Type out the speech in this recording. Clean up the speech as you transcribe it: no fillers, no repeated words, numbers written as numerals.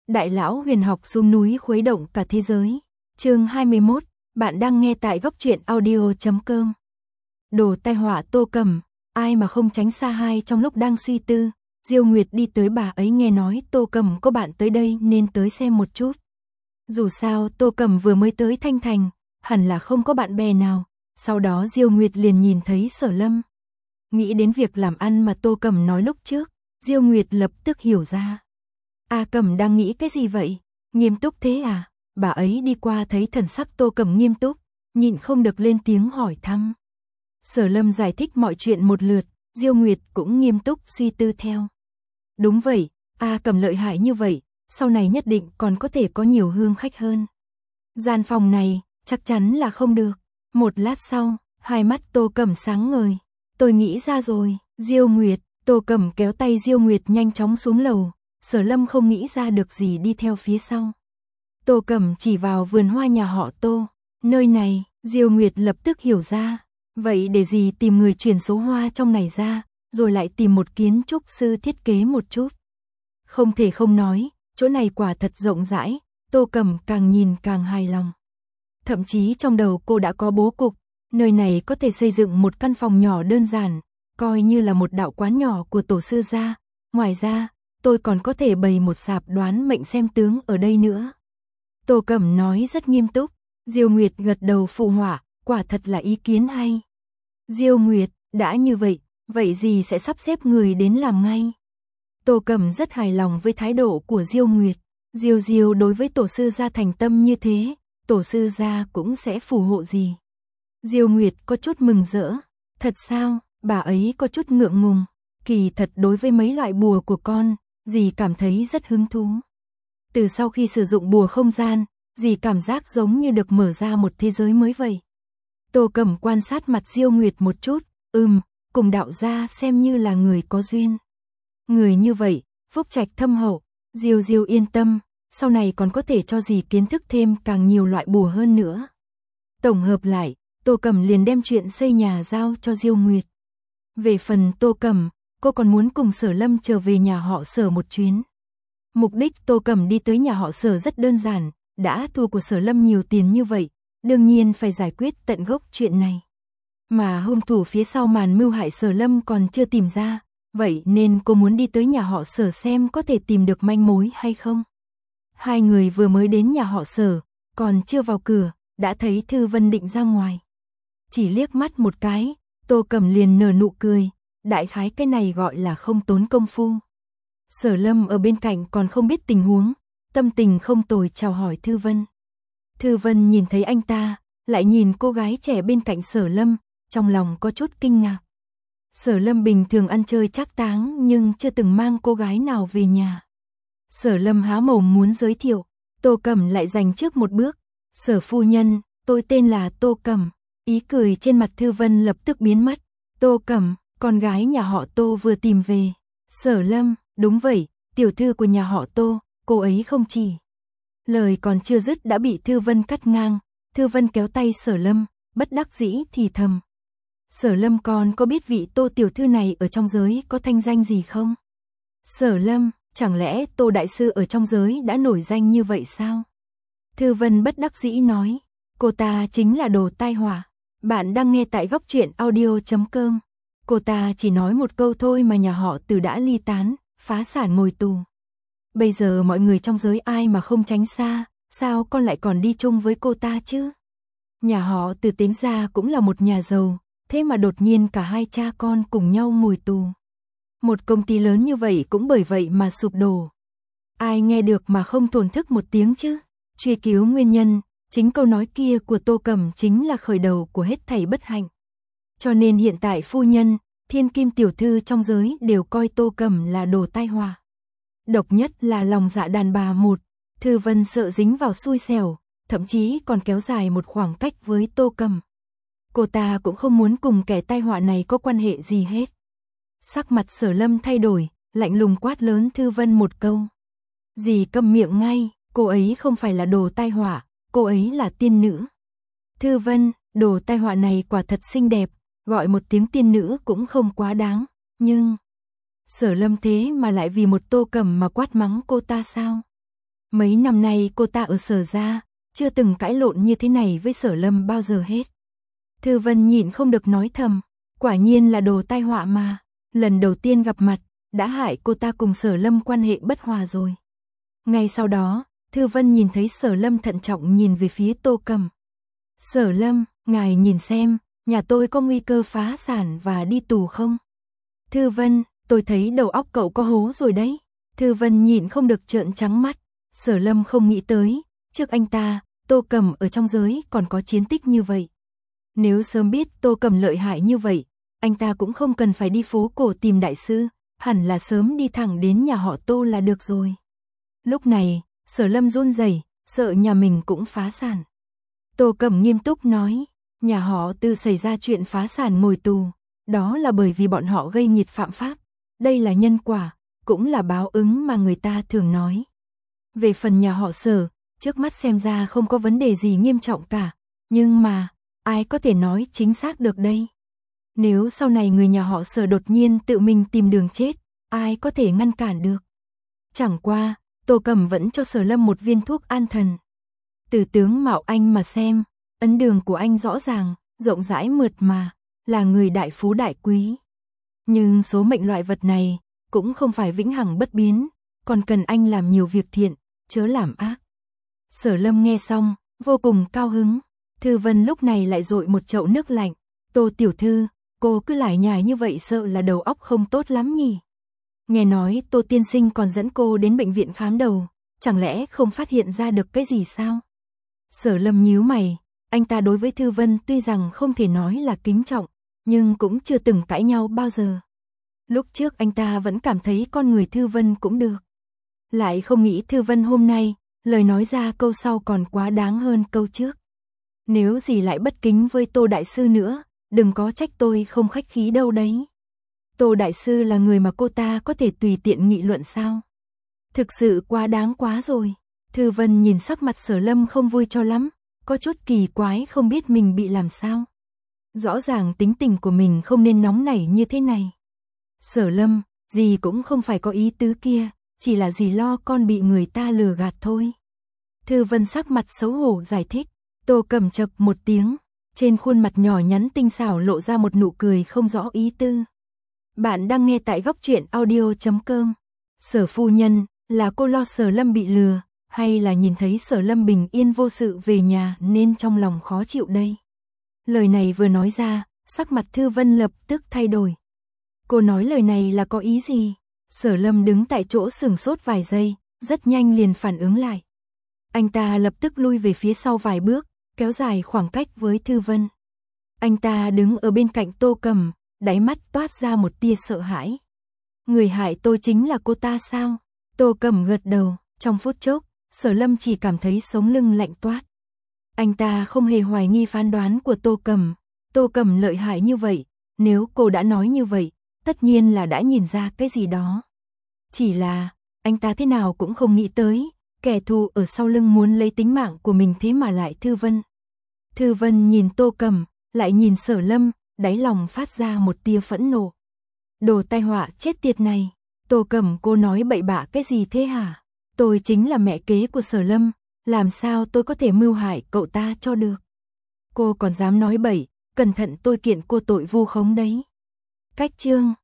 Đại lão huyền học xuống núi khuấy động cả thế giới. Chương 21, bạn đang nghe tại góc truyện audio.com. Đồ tai họa Tô Cẩm, ai mà không tránh xa hai trong lúc đang suy tư. Diêu Nguyệt đi tới, bà ấy nghe nói Tô Cẩm có bạn tới đây nên tới xem một chút. Dù sao Tô Cẩm vừa mới tới Thanh Thành, hẳn là không có bạn bè nào. Sau đó Diêu Nguyệt liền nhìn thấy Sở Lâm. Nghĩ đến việc làm ăn mà Tô Cẩm nói lúc trước, Diêu Nguyệt lập tức hiểu ra. A Cẩm đang nghĩ cái gì vậy? Nghiêm túc thế à? Bà ấy đi qua thấy thần sắc Tô Cẩm nghiêm túc, nhịn không được lên tiếng hỏi thăm. Sở Lâm giải thích mọi chuyện một lượt, Diêu Nguyệt cũng nghiêm túc suy tư theo. Đúng vậy, A Cẩm lợi hại như vậy, sau này nhất định còn có thể có nhiều hương khách hơn. Gian phòng này, chắc chắn là không được. Một lát sau, hai mắt Tô Cẩm sáng ngời. Tôi nghĩ ra rồi, Diêu Nguyệt. Tô Cẩm kéo tay Diêu Nguyệt nhanh chóng xuống lầu. Sở Lâm không nghĩ ra được gì đi theo phía sau. Tô Cẩm chỉ vào vườn hoa nhà họ Tô. Nơi này, Diêu Nguyệt lập tức hiểu ra. Vậy để gì tìm người chuyển số hoa trong này ra, rồi lại tìm một kiến trúc sư thiết kế một chút. Không thể không nói, chỗ này quả thật rộng rãi. Tô Cẩm càng nhìn càng hài lòng. Thậm chí trong đầu cô đã có bố cục. Nơi này có thể xây dựng một căn phòng nhỏ đơn giản, coi như là một đạo quán nhỏ của tổ sư gia. Ngoài ra, tôi còn có thể bày một sạp đoán mệnh xem tướng ở đây nữa. Tô Cẩm nói rất nghiêm túc. Diêu Nguyệt gật đầu phụ họa, quả thật là ý kiến hay. Diêu Nguyệt, đã như vậy, vậy gì sẽ sắp xếp người đến làm ngay. Tô Cẩm rất hài lòng với thái độ của Diêu Nguyệt. Diêu đối với tổ sư gia thành tâm như thế, tổ sư gia cũng sẽ phù hộ gì. Diêu Nguyệt có chút mừng rỡ. Thật sao? Bà ấy có chút ngượng ngùng. Kỳ thật đối với mấy loại bùa của con, dì cảm thấy rất hứng thú. Từ sau khi sử dụng bùa không gian, dì cảm giác giống như được mở ra một thế giới mới vậy. Tô Cẩm quan sát mặt Diêu Nguyệt một chút. Cùng đạo gia xem như là người có duyên. Người như vậy, phúc trạch thâm hậu. Diêu yên tâm, sau này còn có thể cho dì kiến thức thêm càng nhiều loại bùa hơn nữa. Tổng hợp lại, Tô Cẩm liền đem chuyện xây nhà giao cho Diêu Nguyệt. Về phần Tô Cẩm, cô còn muốn cùng Sở Lâm trở về nhà họ Sở một chuyến. Mục đích Tô Cẩm đi tới nhà họ Sở rất đơn giản, đã thua của Sở Lâm nhiều tiền như vậy, đương nhiên phải giải quyết tận gốc chuyện này. Mà hung thủ phía sau màn mưu hại Sở Lâm còn chưa tìm ra, vậy nên cô muốn đi tới nhà họ Sở xem có thể tìm được manh mối hay không. Hai người vừa mới đến nhà họ Sở, còn chưa vào cửa, đã thấy Thư Vân định ra ngoài. Chỉ liếc mắt một cái, Tô Cẩm liền nở nụ cười, đại khái cái này gọi là không tốn công phu. Sở Lâm ở bên cạnh còn không biết tình huống, tâm tình không tồi chào hỏi Thư Vân. Thư Vân nhìn thấy anh ta, lại nhìn cô gái trẻ bên cạnh Sở Lâm, trong lòng có chút kinh ngạc. Sở Lâm bình thường ăn chơi trác táng nhưng chưa từng mang cô gái nào về nhà. Sở Lâm há mồm muốn giới thiệu, Tô Cẩm lại giành trước một bước. Sở phu nhân, tôi tên là Tô Cẩm. Ý cười trên mặt Thư Vân lập tức biến mất. Tô Cẩm, con gái nhà họ Tô vừa tìm về. Sở Lâm, đúng vậy, tiểu thư của nhà họ Tô, cô ấy không chỉ. Lời còn chưa dứt đã bị Thư Vân cắt ngang. Thư Vân kéo tay Sở Lâm, bất đắc dĩ thì thầm. Sở Lâm, con có biết vị Tô tiểu thư này ở trong giới có thanh danh gì không? Sở Lâm, chẳng lẽ Tô đại sư ở trong giới đã nổi danh như vậy sao? Thư Vân bất đắc dĩ nói, cô ta chính là đồ tai họa. Bạn đang nghe tại góc truyện audio.com. Cô ta chỉ nói một câu thôi mà nhà họ Từ đã ly tán, phá sản ngồi tù. Bây giờ mọi người trong giới ai mà không tránh xa, sao con lại còn đi chung với cô ta chứ? Nhà họ Từ tính ra cũng là một nhà giàu, thế mà đột nhiên cả hai cha con cùng nhau ngồi tù. Một công ty lớn như vậy cũng bởi vậy mà sụp đổ. Ai nghe được mà không thổn thức một tiếng chứ? Truy cứu nguyên nhân, chính câu nói kia của Tô Cẩm chính là khởi đầu của hết thảy bất hạnh. Cho nên hiện tại phu nhân, thiên kim tiểu thư trong giới đều coi Tô Cẩm là đồ tai họa. Độc nhất là lòng dạ đàn bà một. Thư Vân sợ dính vào xui xẻo, thậm chí còn kéo dài một khoảng cách với Tô Cẩm. Cô ta cũng không muốn cùng kẻ tai họa này có quan hệ gì hết. Sắc mặt Sở Lâm thay đổi, lạnh lùng quát lớn Thư Vân một câu. Dì câm miệng ngay, cô ấy không phải là đồ tai họa, cô ấy là tiên nữ. Thư Vân, đồ tai họa này quả thật xinh đẹp, gọi một tiếng tiên nữ cũng không quá đáng, nhưng... Sở Lâm thế mà lại vì một Tô Cẩm mà quát mắng cô ta sao? Mấy năm nay cô ta ở Sở gia, chưa từng cãi lộn như thế này với Sở Lâm bao giờ hết. Thư Vân nhịn không được nói thầm, quả nhiên là đồ tai họa mà, lần đầu tiên gặp mặt, đã hại cô ta cùng Sở Lâm quan hệ bất hòa rồi. Ngay sau đó, Thư Vân nhìn thấy Sở Lâm thận trọng nhìn về phía Tô Cầm. Sở Lâm, ngài nhìn xem, nhà tôi có nguy cơ phá sản và đi tù không? Thư Vân, tôi thấy đầu óc cậu có hố rồi đấy. Thư Vân nhịn không được trợn trắng mắt. Sở Lâm không nghĩ tới, trước anh ta, Tô Cầm ở trong giới còn có chiến tích như vậy. Nếu sớm biết Tô Cầm lợi hại như vậy, anh ta cũng không cần phải đi phố cổ tìm đại sư, hẳn là sớm đi thẳng đến nhà họ Tô là được rồi. Lúc này, Sở Lâm run rẩy, sợ nhà mình cũng phá sản. Tô Cầm nghiêm túc nói, nhà họ Tư xảy ra chuyện phá sản ngồi tù, đó là bởi vì bọn họ gây nghiệt phạm pháp. Đây là nhân quả, cũng là báo ứng mà người ta thường nói. Về phần nhà họ Sở, trước mắt xem ra không có vấn đề gì nghiêm trọng cả, nhưng mà, ai có thể nói chính xác được đây? Nếu sau này người nhà họ Sở đột nhiên tự mình tìm đường chết, ai có thể ngăn cản được? Chẳng qua, Tô Cầm vẫn cho Sở Lâm một viên thuốc an thần. Từ tướng mạo anh mà xem, ấn đường của anh rõ ràng, rộng rãi mượt mà, là người đại phú đại quý. Nhưng số mệnh loại vật này, cũng không phải vĩnh hằng bất biến, còn cần anh làm nhiều việc thiện, chớ làm ác. Sở Lâm nghe xong, vô cùng cao hứng. Thư Vân lúc này lại dội một chậu nước lạnh. Tô tiểu thư, cô cứ lải nhải như vậy sợ là đầu óc không tốt lắm nhỉ? Nghe nói Tô tiên sinh còn dẫn cô đến bệnh viện khám đầu, chẳng lẽ không phát hiện ra được cái gì sao? Sở Lâm nhíu mày, anh ta đối với Thư Vân tuy rằng không thể nói là kính trọng, nhưng cũng chưa từng cãi nhau bao giờ. Lúc trước anh ta vẫn cảm thấy con người Thư Vân cũng được. Lại không nghĩ Thư Vân hôm nay, lời nói ra câu sau còn quá đáng hơn câu trước. Nếu gì lại bất kính với Tô đại sư nữa, đừng có trách tôi không khách khí đâu đấy. Tô đại sư là người mà cô ta có thể tùy tiện nghị luận sao? Thực sự quá đáng quá rồi. Thư Vân nhìn sắc mặt Sở Lâm không vui cho lắm, có chút kỳ quái không biết mình bị làm sao. Rõ ràng tính tình của mình không nên nóng nảy như thế này. Sở Lâm, dì cũng không phải có ý tứ kia, chỉ là dì lo con bị người ta lừa gạt thôi. Thư Vân sắc mặt xấu hổ giải thích. Tô Cầm chậc một tiếng, trên khuôn mặt nhỏ nhắn tinh xảo lộ ra một nụ cười không rõ ý tư. Bạn đang nghe tại góc truyện audio.com. Sở phu nhân, là cô lo Sở Lâm bị lừa, hay là nhìn thấy Sở Lâm bình yên vô sự về nhà nên trong lòng khó chịu đây? Lời này vừa nói ra, sắc mặt Thư Vân lập tức thay đổi. Cô nói lời này là có ý gì? Sở Lâm đứng tại chỗ sửng sốt vài giây, rất nhanh liền phản ứng lại. Anh ta lập tức lui về phía sau vài bước, kéo dài khoảng cách với Thư Vân. Anh ta đứng ở bên cạnh Tô Cầm, đáy mắt toát ra một tia sợ hãi. Người hại tôi chính là cô ta sao? Tô Cầm gật đầu, trong phút chốc, Sở Lâm chỉ cảm thấy sống lưng lạnh toát. Anh ta không hề hoài nghi phán đoán của Tô Cầm. Tô Cầm lợi hại như vậy, nếu cô đã nói như vậy, tất nhiên là đã nhìn ra cái gì đó. Chỉ là, anh ta thế nào cũng không nghĩ tới, kẻ thù ở sau lưng muốn lấy tính mạng của mình thế mà lại Thư Vân. Thư Vân nhìn Tô Cầm, lại nhìn Sở Lâm, đáy lòng phát ra một tia phẫn nộ. Đồ tai họa chết tiệt này, Tô Cầm cô nói bậy bạ cái gì thế hả? Tôi chính là mẹ kế của Sở Lâm, làm sao tôi có thể mưu hại cậu ta cho được? Cô còn dám nói bậy, cẩn thận tôi kiện cô tội vu khống đấy. Cách chương